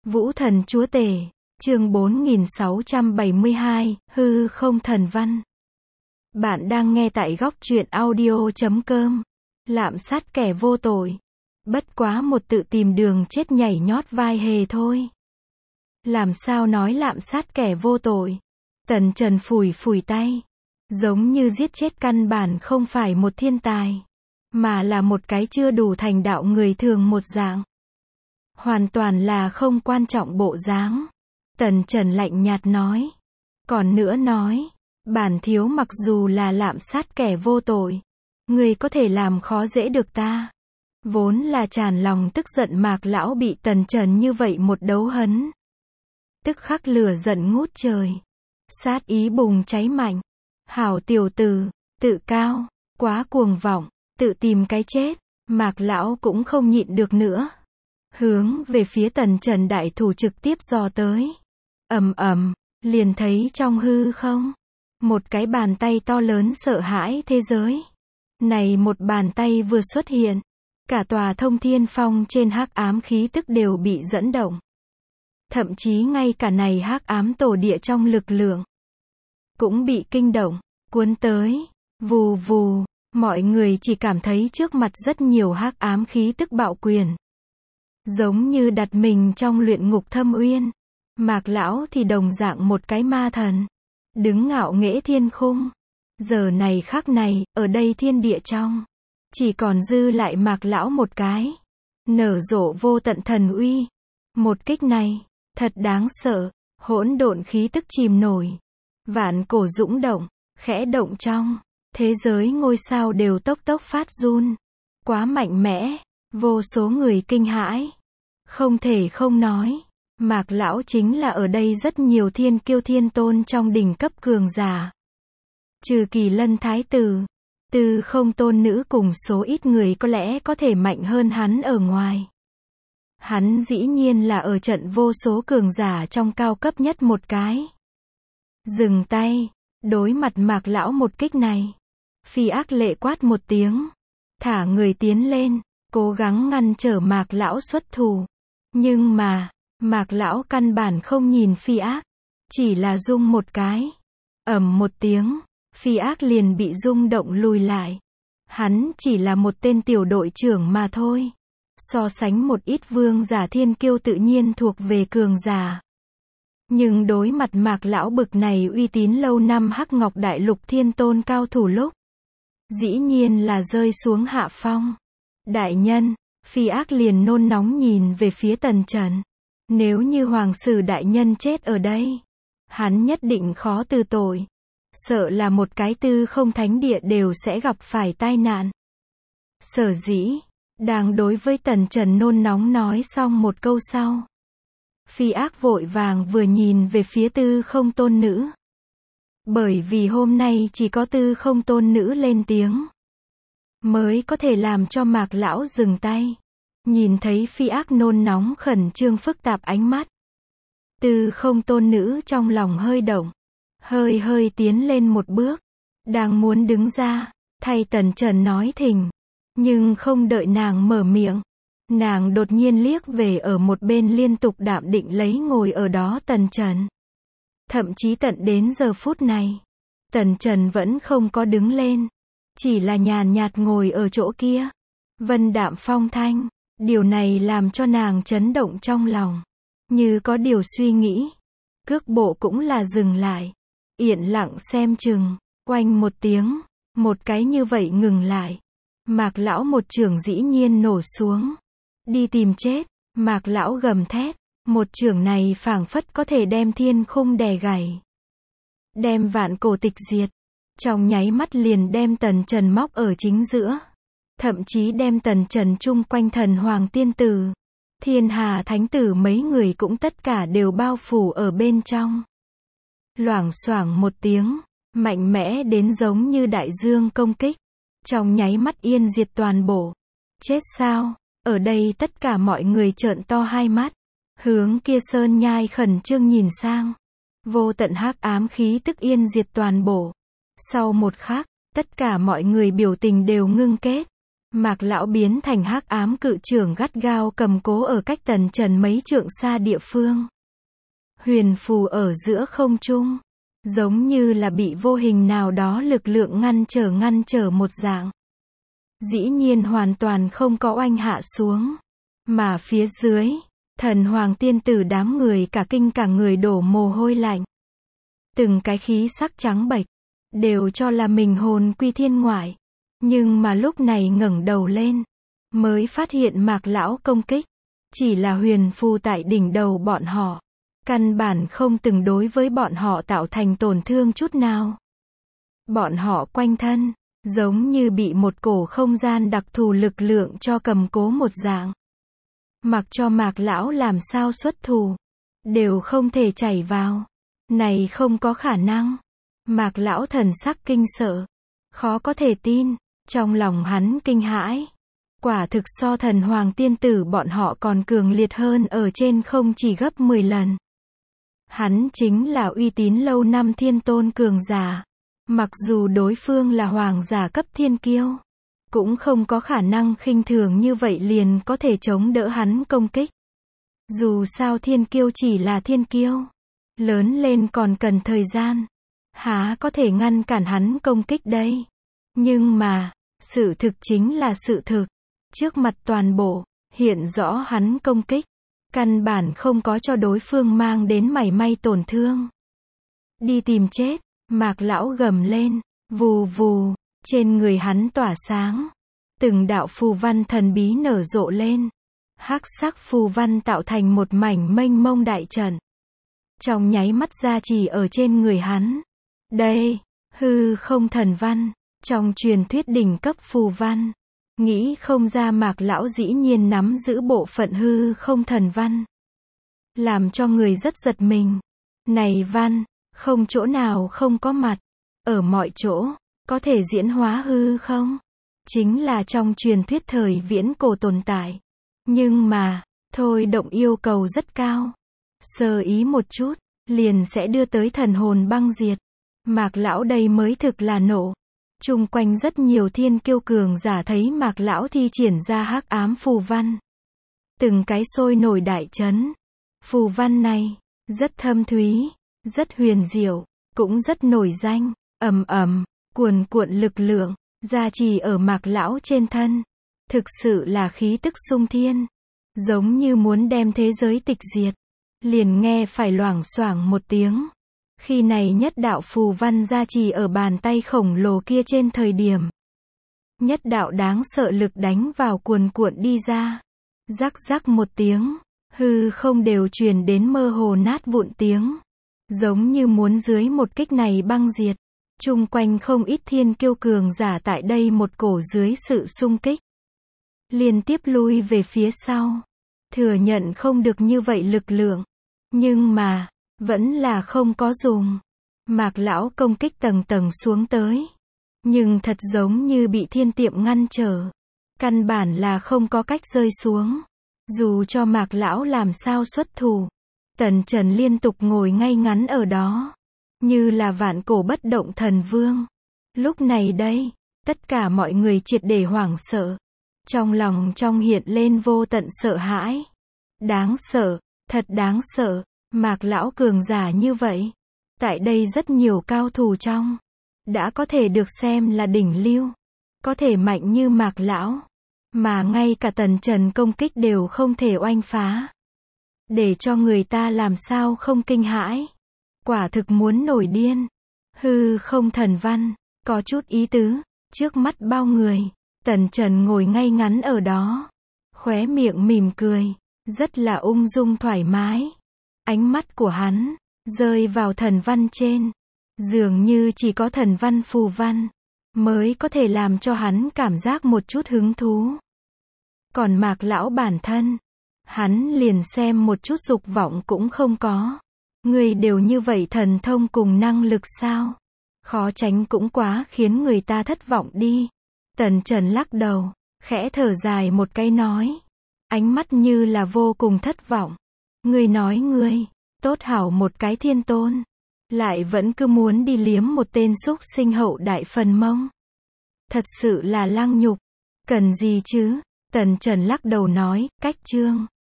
Vũ thần chúa tể, chương 4672, hư không thần văn. Bạn đang nghe tại góc truyện audio.com. Lạm sát kẻ vô tội. Bất quá một tự tìm đường chết nhảy nhót vai hề thôi. Làm sao nói lạm sát kẻ vô tội? Tần Trần phủi phủi tay. Giống như giết chết căn bản không phải một thiên tài, mà là một cái chưa đủ thành đạo người thường một dạng. Hoàn toàn là không quan trọng bộ dáng. Tần Trần lạnh nhạt nói. Còn nữa nói, bản thiếu mặc dù là lạm sát kẻ vô tội, người có thể làm khó dễ được ta. Vốn là tràn lòng tức giận Mạc lão bị Tần Trần như vậy một đấu hấn. Tức khắc lửa giận ngút trời. Sát ý bùng cháy mạnh. Hảo tiểu tử, tự cao, quá cuồng vọng, tự tìm cái chết. Mạc lão cũng không nhịn được nữa. Hướng về phía Tần Trần đại thủ trực tiếp giò tới. Ầm ầm, liền thấy trong hư không, một cái bàn tay to lớn sợ hãi thế giới. Này một bàn tay vừa xuất hiện, cả tòa Thông Thiên Phong trên hắc ám khí tức đều bị dẫn động. Thậm chí ngay cả này hắc ám tổ địa trong lực lượng cũng bị kinh động, cuốn tới. Vù vù, mọi người chỉ cảm thấy trước mặt rất nhiều hắc ám khí tức bạo quyền. Giống như đặt mình trong luyện ngục thâm uyên. Mạc lão thì đồng dạng một cái ma thần, đứng ngạo nghễ thiên khung. Giờ này khắc này, ở đây thiên địa trong, chỉ còn dư lại Mạc lão một cái, nở rộ vô tận thần uy. Một kích này, thật đáng sợ. Hỗn độn khí tức chìm nổi, vạn cổ dũng động, khẽ động trong thế giới ngôi sao đều tốc tốc phát run. Quá mạnh mẽ, vô số người kinh hãi. Không thể không nói, Mạc lão chính là ở đây rất nhiều thiên kiêu thiên tôn trong đỉnh cấp cường giả. Trừ Kỳ Lân thái tử, Tư Không tôn nữ cùng số ít người có lẽ có thể mạnh hơn hắn ở ngoài. Hắn dĩ nhiên là ở trận vô số cường giả trong cao cấp nhất một cái. Dừng tay, đối mặt Mạc lão một kích này. Phi Ác lệ quát một tiếng, thả người tiến lên, cố gắng ngăn trở Mạc lão xuất thủ. Nhưng mà, Mạc lão căn bản không nhìn Phi Ác, chỉ là rung một cái. Ầm một tiếng, Phi Ác liền bị rung động lùi lại. Hắn chỉ là một tên tiểu đội trưởng mà thôi. So sánh một ít vương giả thiên kiêu tự nhiên thuộc về cường giả. Nhưng đối mặt Mạc lão bực này uy tín lâu năm Hắc Ngọc Đại Lục thiên tôn cao thủ lúc, dĩ nhiên là rơi xuống hạ phong. Đại nhân, Phi Ác liền nôn nóng nhìn về phía Tần Trần. Nếu như Hoàng Sử đại nhân chết ở đây, hắn nhất định khó từ tội. Sợ là một cái Tư Không thánh địa đều sẽ gặp phải tai nạn. Sở dĩ, đang đối với Tần Trần nôn nóng nói xong một câu sau, Phi Ác vội vàng vừa nhìn về phía Tư Không tôn nữ. Bởi vì hôm nay chỉ có Tư Không tôn nữ lên tiếng, mới có thể làm cho Mạc lão dừng tay. Nhìn thấy Phi Ác nôn nóng khẩn trương phức tạp ánh mắt, Tư Không tôn nữ trong lòng hơi động, hơi tiến lên một bước, đang muốn đứng ra, thay Tần Trần nói thỉnh. Nhưng không đợi nàng mở miệng, nàng đột nhiên liếc về ở một bên liên tục đạm định lấy ngồi ở đó Tần Trần. Thậm chí tận đến giờ phút này, Tần Trần vẫn không có đứng lên, chỉ là nhàn nhạt ngồi ở chỗ kia. Vân đạm phong thanh, điều này làm cho nàng chấn động trong lòng, như có điều suy nghĩ. Cước bộ cũng là dừng lại, yên lặng xem chừng. Oanh một tiếng, một cái như vậy ngừng lại. Mạc lão một chưởng dĩ nhiên nổ xuống. Đi tìm chết. Mạc lão gầm thét. Một chưởng này phảng phất có thể đem thiên khung đè gãy, đem vạn cổ tịch diệt. Trong nháy mắt liền đem Tần Trần móc ở chính giữa. Thậm chí đem Tần Trần chung quanh Thần Hoàng tiên tử, Thiên Hà thánh tử mấy người cũng tất cả đều bao phủ ở bên trong. Loảng xoảng một tiếng, mạnh mẽ đến giống như đại dương công kích. Trong nháy mắt yên diệt toàn bộ. Chết sao? Ở đây tất cả mọi người trợn to hai mắt, hướng kia sơn nhai khẩn trương nhìn sang. Vô tận hắc ám khí tức yên diệt toàn bộ. Sau một khắc, tất cả mọi người biểu tình đều ngưng kết. Mạc lão biến thành hắc ám cự trưởng gắt gao cầm cố ở cách Tần Trần mấy trượng xa địa phương. Huyền phù ở giữa không trung, giống như là bị vô hình nào đó lực lượng ngăn trở một dạng. Dĩ nhiên hoàn toàn không có oanh hạ xuống. Mà phía dưới, thần hoàng tiên tử đám người cả kinh cả người đổ mồ hôi lạnh. Từng cái khí sắc trắng bệch, đều cho là mình hồn quy thiên ngoại. Nhưng mà lúc này ngẩng đầu lên, mới phát hiện Mạc lão công kích, chỉ là huyền phù tại đỉnh đầu bọn họ. Căn bản không từng đối với bọn họ tạo thành tổn thương chút nào. Bọn họ quanh thân, giống như bị một cổ không gian đặc thù lực lượng cho cầm cố một dạng. Mặc cho Mạc lão làm sao xuất thủ, đều không thể chảy vào. Này không có khả năng. Mạc lão thần sắc kinh sợ, khó có thể tin, trong lòng hắn kinh hãi. Quả thực so thần hoàng tiên tử bọn họ còn cường liệt hơn ở trên không chỉ gấp 10 lần. Hắn chính là uy tín lâu năm thiên tôn cường giả. Mặc dù đối phương là hoàng giả cấp thiên kiêu, cũng không có khả năng khinh thường như vậy liền có thể chống đỡ hắn công kích. Dù sao thiên kiêu chỉ là thiên kiêu, lớn lên còn cần thời gian, há có thể ngăn cản hắn công kích đây. Nhưng mà, sự thực chính là sự thực. Trước mặt toàn bộ, hiện rõ hắn công kích, căn bản không có cho đối phương mang đến mảy may tổn thương. Đi tìm chết, Mạc lão gầm lên, vù vù, trên người hắn tỏa sáng. Từng đạo phù văn thần bí nở rộ lên. Hắc sắc phù văn tạo thành một mảnh mênh mông đại trận. Trong nháy mắt ra chỉ ở trên người hắn. Đây, hư không thần văn, trong truyền thuyết đỉnh cấp phù văn. Nghĩ không ra Mạc lão dĩ nhiên nắm giữ bộ phận hư không thần văn. Làm cho người rất giật mình. Này văn, không chỗ nào không có mặt. Ở mọi chỗ, có thể diễn hóa hư không? Chính là trong truyền thuyết thời viễn cổ tồn tại. Nhưng mà, thôi động yêu cầu rất cao. Sơ ý một chút, liền sẽ đưa tới thần hồn băng diệt. Mạc lão đây mới thực là nộ. Chung quanh rất nhiều thiên kiêu cường giả thấy Mạc lão thi triển ra hắc ám phù văn. Từng cái sôi nổi đại chấn. Phù văn này, rất thâm thúy, rất huyền diệu, cũng rất nổi danh, ầm ầm, cuồn cuộn lực lượng, gia trì ở Mạc lão trên thân. Thực sự là khí tức sung thiên, giống như muốn đem thế giới tịch diệt. Liền nghe phải loảng xoảng một tiếng. Khi này nhất đạo phù văn gia trì ở bàn tay khổng lồ kia trên thời điểm. Nhất đạo đáng sợ lực đánh vào cuồn cuộn đi ra. Rắc rắc một tiếng, hư không đều truyền đến mơ hồ nát vụn tiếng. Giống như muốn dưới một kích này băng diệt. Chung quanh không ít thiên kiêu cường giả tại đây một cổ dưới sự xung kích. Liên tiếp lui về phía sau. Thừa nhận không được như vậy lực lượng. Nhưng mà, vẫn là không có dùng. Mạc lão công kích tầng tầng xuống tới. Nhưng thật giống như bị thiên tiệm ngăn trở. Căn bản là không có cách rơi xuống. Dù cho Mạc lão làm sao xuất thủ. Tần Trần liên tục ngồi ngay ngắn ở đó. Như là vạn cổ bất động thần vương. Lúc này đây, tất cả mọi người triệt để hoảng sợ. Trong lòng trong hiện lên vô tận sợ hãi. Đáng sợ, thật đáng sợ. Mạc lão cường giả như vậy. Tại đây rất nhiều cao thủ trong. Đã có thể được xem là đỉnh lưu. Có thể mạnh như Mạc lão. Mà ngay cả Tần Trần công kích đều không thể oanh phá. Để cho người ta làm sao không kinh hãi. Quả thực muốn nổi điên. Hư không thần văn, có chút ý tứ. Trước mắt bao người, Tần Trần ngồi ngay ngắn ở đó. Khóe miệng mỉm cười. Rất là ung dung thoải mái. Ánh mắt của hắn rơi vào thần văn trên. Dường như chỉ có thần văn phù văn mới có thể làm cho hắn cảm giác một chút hứng thú. Còn Mạc lão bản thân, hắn liền xem một chút dục vọng cũng không có. Người đều như vậy thần thông cùng năng lực sao? Khó tránh cũng quá khiến người ta thất vọng đi. Tần Trần lắc đầu, khẽ thở dài một cái nói. Ánh mắt như là vô cùng thất vọng. Ngươi nói ngươi, tốt hảo một cái thiên tôn. Lại vẫn cứ muốn đi liếm một tên súc sinh hậu đại phần mông. Thật sự là lăng nhục. Cần gì chứ? Tần Trần lắc đầu nói, cách chương.